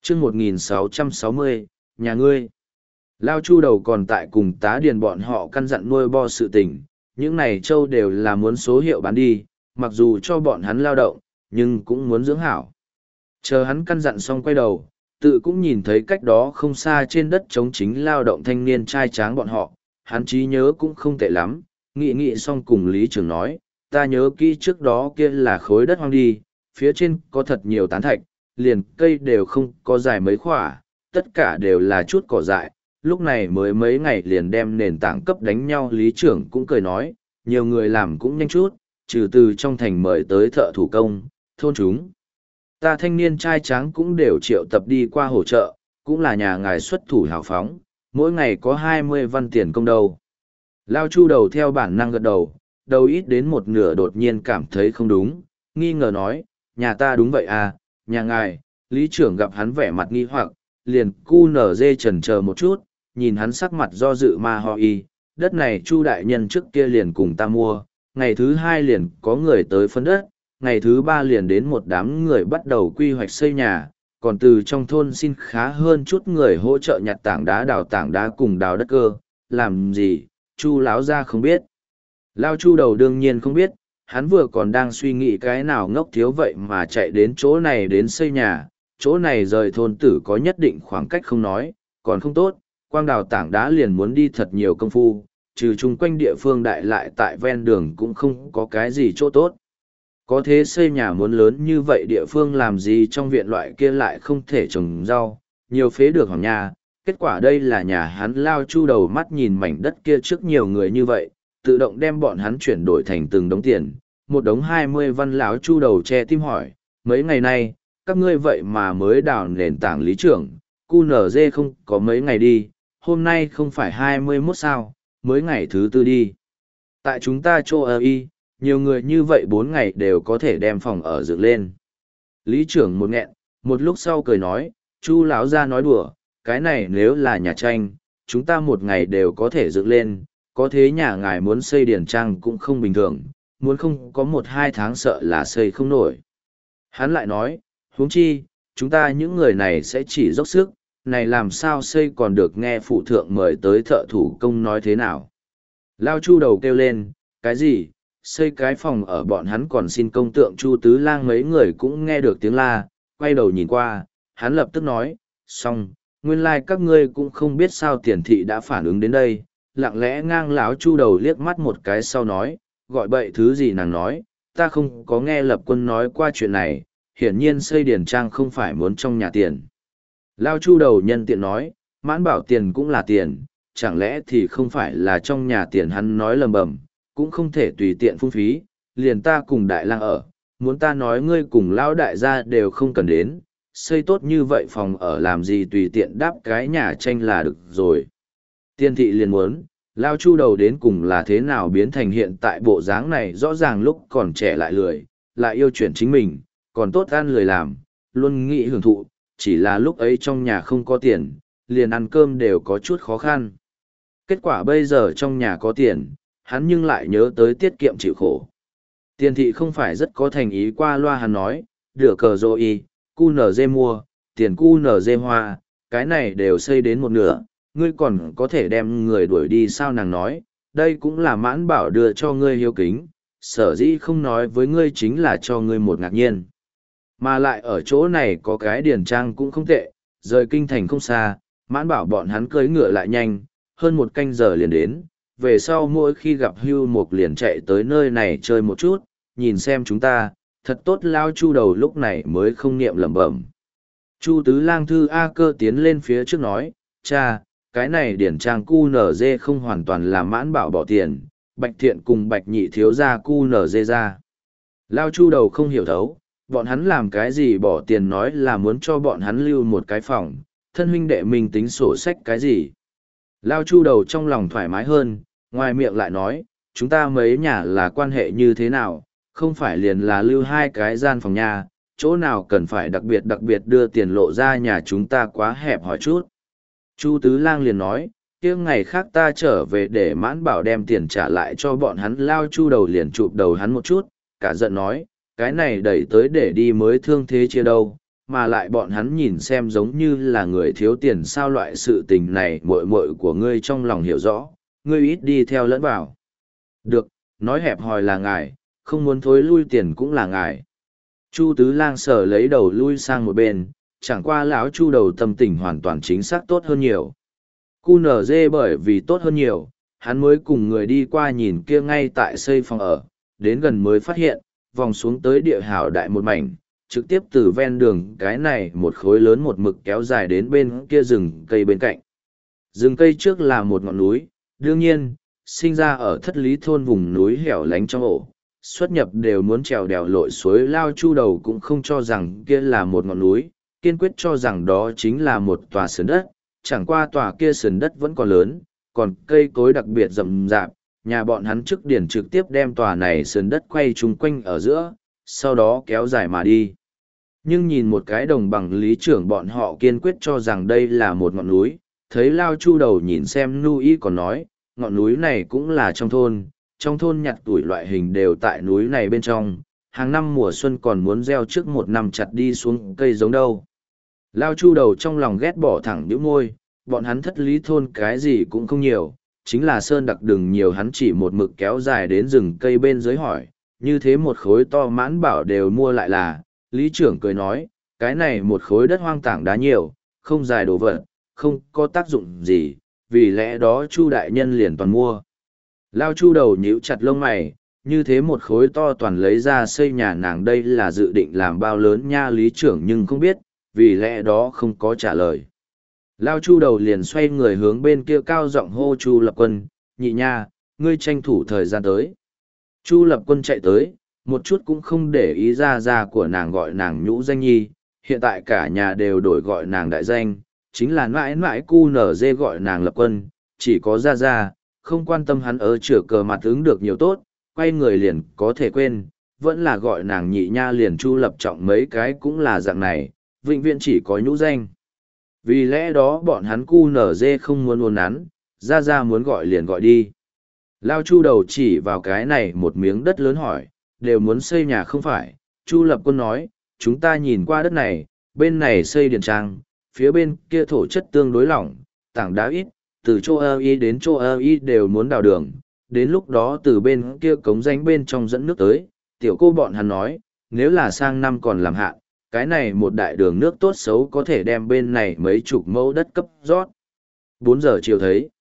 chương 1660, nhà ngươi. Lao Chu đầu còn tại cùng tá điền bọn họ căn dặn nuôi bo sự tình, những này trâu đều là muốn số hiệu bán đi, mặc dù cho bọn hắn lao động, nhưng cũng muốn dưỡng hảo. Chờ hắn căn dặn xong quay đầu, tự cũng nhìn thấy cách đó không xa trên đất trống chính lao động thanh niên trai tráng bọn họ, hắn trí nhớ cũng không tệ lắm, nghị xong cùng Lý Trường nói, ta nhớ kỹ trước đó kia là khối đất hoang đi, phía trên có thật nhiều tán thạch, liền cây đều không có dài mấy khỏa, tất cả đều là chút cỏ dại, lúc này mới mấy ngày liền đem nền tảng cấp đánh nhau. Lý trưởng cũng cười nói, nhiều người làm cũng nhanh chút, trừ từ trong thành mời tới thợ thủ công, thôn chúng. Ta thanh niên trai tráng cũng đều triệu tập đi qua hỗ trợ, cũng là nhà ngài xuất thủ hào phóng, mỗi ngày có 20 văn tiền công đâu. Lao Chu đầu theo bản năng gật đầu, đầu ít đến một nửa đột nhiên cảm thấy không đúng, nghi ngờ nói, nhà ta đúng vậy à, nhà ngài. Lý trưởng gặp hắn vẻ mặt nghi hoặc, liền cu nở dê chần chờ một chút, nhìn hắn sắc mặt do dự mà ho y, đất này Chu đại nhân trước kia liền cùng ta mua, ngày thứ hai liền có người tới phân đất, ngày thứ ba liền đến một đám người bắt đầu quy hoạch xây nhà, còn từ trong thôn xin khá hơn chút người hỗ trợ nhặt tảng đá đào tảng đá cùng đào đất cơ, làm gì, Chu láo ra không biết. Lao Chu đầu đương nhiên không biết, hắn vừa còn đang suy nghĩ cái nào ngốc thiếu vậy mà chạy đến chỗ này đến xây nhà, chỗ này rời thôn tử có nhất định khoảng cách không nói, còn không tốt, quang đào tảng đá liền muốn đi thật nhiều công phu, trừ chung quanh địa phương đại lại tại ven đường cũng không có cái gì chỗ tốt. Có thế xây nhà muốn lớn như vậy địa phương làm gì trong viện loại kia lại không thể trồng rau, nhiều phế được hoàng nhà, kết quả đây là nhà hắn. Lao Chu đầu mắt nhìn mảnh đất kia trước nhiều người như vậy, tự động đem bọn hắn chuyển đổi thành từng đống tiền, một đống 20 văn. Lão Chu đầu che tim hỏi, mấy ngày nay, các ngươi vậy mà mới đào nền tảng. Lý trưởng, cu nở dê không có mấy ngày đi, hôm nay không phải 21 sao, mới ngày thứ tư đi. Tại chúng ta chỗ ở y, nhiều người như vậy 4 ngày đều có thể đem phòng ở dựng lên. Lý trưởng một nghẹn, một lúc sau cười nói, Chu lão ra nói đùa, cái này nếu là nhà tranh, chúng ta một ngày đều có thể dựng lên, có thế nhà ngài muốn xây điển trang cũng không bình thường, muốn không có 1-2 tháng sợ là xây không nổi. Hắn lại nói, huống chi, chúng ta những người này sẽ chỉ dốc sức, này làm sao xây còn được nghe phụ thượng mời tới thợ thủ công nói thế nào. Lao Chu đầu kêu lên, cái gì, xây cái phòng ở bọn hắn còn xin công tượng. Chu Tứ Lang mấy người cũng nghe được tiếng la, quay đầu nhìn qua, hắn lập tức nói, xong, nguyên lai các ngươi cũng không biết sao Tiền thị đã phản ứng đến đây. Lặng lẽ ngang lão Chu đầu liếc mắt một cái sau nói, gọi bậy thứ gì nàng nói, ta không có nghe Lập Quân nói qua chuyện này, hiển nhiên xây điển trang không phải muốn trong nhà tiền. Lao Chu đầu nhân tiện nói, Mãn Bảo tiền cũng là tiền, chẳng lẽ thì không phải là trong nhà tiền. Hắn nói lầm bầm, cũng không thể tùy tiện phung phí, liền ta cùng Đại Lang ở, muốn ta nói ngươi cùng Lão đại gia đều không cần đến, xây tốt như vậy phòng ở làm gì tùy tiện đáp cái nhà tranh là được rồi. Tiên thị liền muốn, Lao Chu đầu đến cùng là thế nào biến thành hiện tại bộ dáng này, rõ ràng lúc còn trẻ lại lười, lại yêu chuyện chính mình, còn tốt ăn lười làm, luôn nghĩ hưởng thụ, chỉ là lúc ấy trong nhà không có tiền, liền ăn cơm đều có chút khó khăn. Kết quả bây giờ trong nhà có tiền, hắn nhưng lại nhớ tới tiết kiệm chịu khổ. Tiền thị không phải rất có thành ý, qua loa hắn nói, rửa cờ rô y, cu nở dê mua, tiền cu nở dê hoa, cái này đều xây đến một nửa, ngươi còn có thể đem người đuổi đi sao. Nàng nói, đây cũng là Mãn Bảo đưa cho ngươi hiếu kính, sở dĩ không nói với ngươi chính là cho ngươi một ngạc nhiên. Mà lại ở chỗ này có cái điển trang cũng không tệ, rời kinh thành không xa, Mãn Bảo bọn hắn cưỡi ngựa lại nhanh, hơn 1 canh giờ liền đến, về sau mỗi khi gặp Hưu Mục liền chạy tới nơi này chơi một chút, nhìn xem chúng ta, thật tốt. Lao Chu đầu lúc này mới không niệm lẩm bẩm. Chu Tứ Lang Thư A Cơ tiến lên phía trước nói, cha, cái này điển trang cu nở dê không hoàn toàn là Mãn Bảo bỏ tiền, Bạch Thiện cùng Bạch Nhị thiếu ra cu nở dê ra. Lao Chu đầu không hiểu thấu, bọn hắn làm cái gì bỏ tiền nói là muốn cho bọn hắn lưu một cái phòng, thân huynh đệ mình tính sổ sách cái gì. Lao Chu đầu trong lòng thoải mái hơn, ngoài miệng lại nói, chúng ta mấy nhà là quan hệ như thế nào, không phải liền là lưu 2 cái gian phòng nhà, chỗ nào cần phải đặc biệt đưa tiền lộ ra, nhà chúng ta quá hẹp hỏi chút. Chu Tứ Lang liền nói, kia ngày khác ta trở về để Mãn Bảo đem tiền trả lại cho bọn hắn. Lao Chu đầu liền chụp đầu hắn một chút, cả giận nói, cái này đẩy tới để đi mới thương thế chia đâu, mà lại bọn hắn nhìn xem giống như là người thiếu tiền sao loại sự tình này muội muội của ngươi trong lòng hiểu rõ, ngươi ít đi theo lẫn vào. Được, nói hẹp hòi là ngài, không muốn thối lui tiền cũng là ngài. Chu Tứ Lang sở lấy đầu lui sang một bên, chẳng qua lão Chu đầu tâm tình hoàn toàn chính xác tốt hơn nhiều. QNZ bởi vì tốt hơn nhiều, hắn mới cùng người đi qua nhìn kia ngay tại xây phòng ở, đến gần mới phát hiện, vòng xuống tới địa hảo đại một mảnh, trực tiếp từ ven đường cái này một khối lớn một mực kéo dài đến bên kia rừng cây bên cạnh. Rừng cây trước là một ngọn núi, đương nhiên, sinh ra ở thất lý thôn vùng núi hẻo lánh trong ổ, xuất nhập đều muốn trèo đèo lội suối lao Chu đầu cũng không cho rằng kia là một ngọn núi, kiên quyết cho rằng đó chính là một tòa sườn đất, chẳng qua tòa kia sườn đất vẫn còn lớn, còn cây cối đặc biệt rậm rạp, nhà bọn hắn trước điển trực tiếp đem tòa này sườn đất quay chung quanh ở giữa, sau đó kéo dài mà đi. Nhưng nhìn một cái đồng bằng lý trưởng bọn họ kiên quyết cho rằng đây là một ngọn núi, thấy lao Chu đầu nhìn xem nu y còn nói, ngọn núi này cũng là trong thôn nhặt tuổi loại hình đều tại núi này bên trong, hàng năm mùa xuân còn muốn gieo trước một năm chặt đi xuống cây giống đâu. Lao Chu đầu trong lòng ghét bỏ thẳng nhíu môi, bọn hắn thất lý thôn cái gì cũng không nhiều, chính là sơn đặc đừng nhiều hắn chỉ một mực kéo dài đến rừng cây bên dưới hỏi, như thế một khối to mãn bảo đều mua lại là, lý trưởng cười nói, cái này một khối đất hoang tảng đá nhiều, không dài đồ vật, không có tác dụng gì, vì lẽ đó Chu đại nhân liền toàn mua. Lao Chu đầu nhíu chặt lông mày, như thế một khối to toàn lấy ra xây nhà nàng đây là dự định làm bao lớn nha lý trưởng nhưng không biết, vì lẽ đó không có trả lời. Lao Chu đầu liền xoay người hướng bên kia cao giọng hô Chu Lập Quân, nhị nha, ngươi tranh thủ thời gian tới. Chu Lập Quân chạy tới, một chút cũng không để ý ra của nàng gọi nàng nhũ danh nhi, hiện tại cả nhà đều đổi gọi nàng đại danh, chính là mãi mãi cu nở dê gọi nàng Lập Quân, chỉ có ra, không quan tâm hắn ở chửa cờ mặt ứng được nhiều tốt, quay người liền có thể quên, vẫn là gọi nàng nhị nha liền Chu Lập Trọng mấy cái cũng là dạng này, vĩnh viễn chỉ có nhũ danh. Vì lẽ đó bọn hắn cu nở dê không muốn uốn nắn, ra muốn gọi liền gọi đi. Lao Chu đầu chỉ vào cái này một miếng đất lớn hỏi, đều muốn xây nhà không phải, Chu Lập Quân nói, chúng ta nhìn qua đất này, bên này xây điện trang, phía bên kia thổ chất tương đối lỏng, tảng đá ít, từ chỗ ơ y đến chỗ ơ y đều muốn đào đường, đến lúc đó từ bên kia cống rãnh bên trong dẫn nước tới, tiểu cô bọn hắn nói, nếu là sang năm còn làm hạn, cái này một đại đường nước tốt xấu có thể đem bên này mấy chục mẫu đất cấp rót. 4 giờ chiều thấy,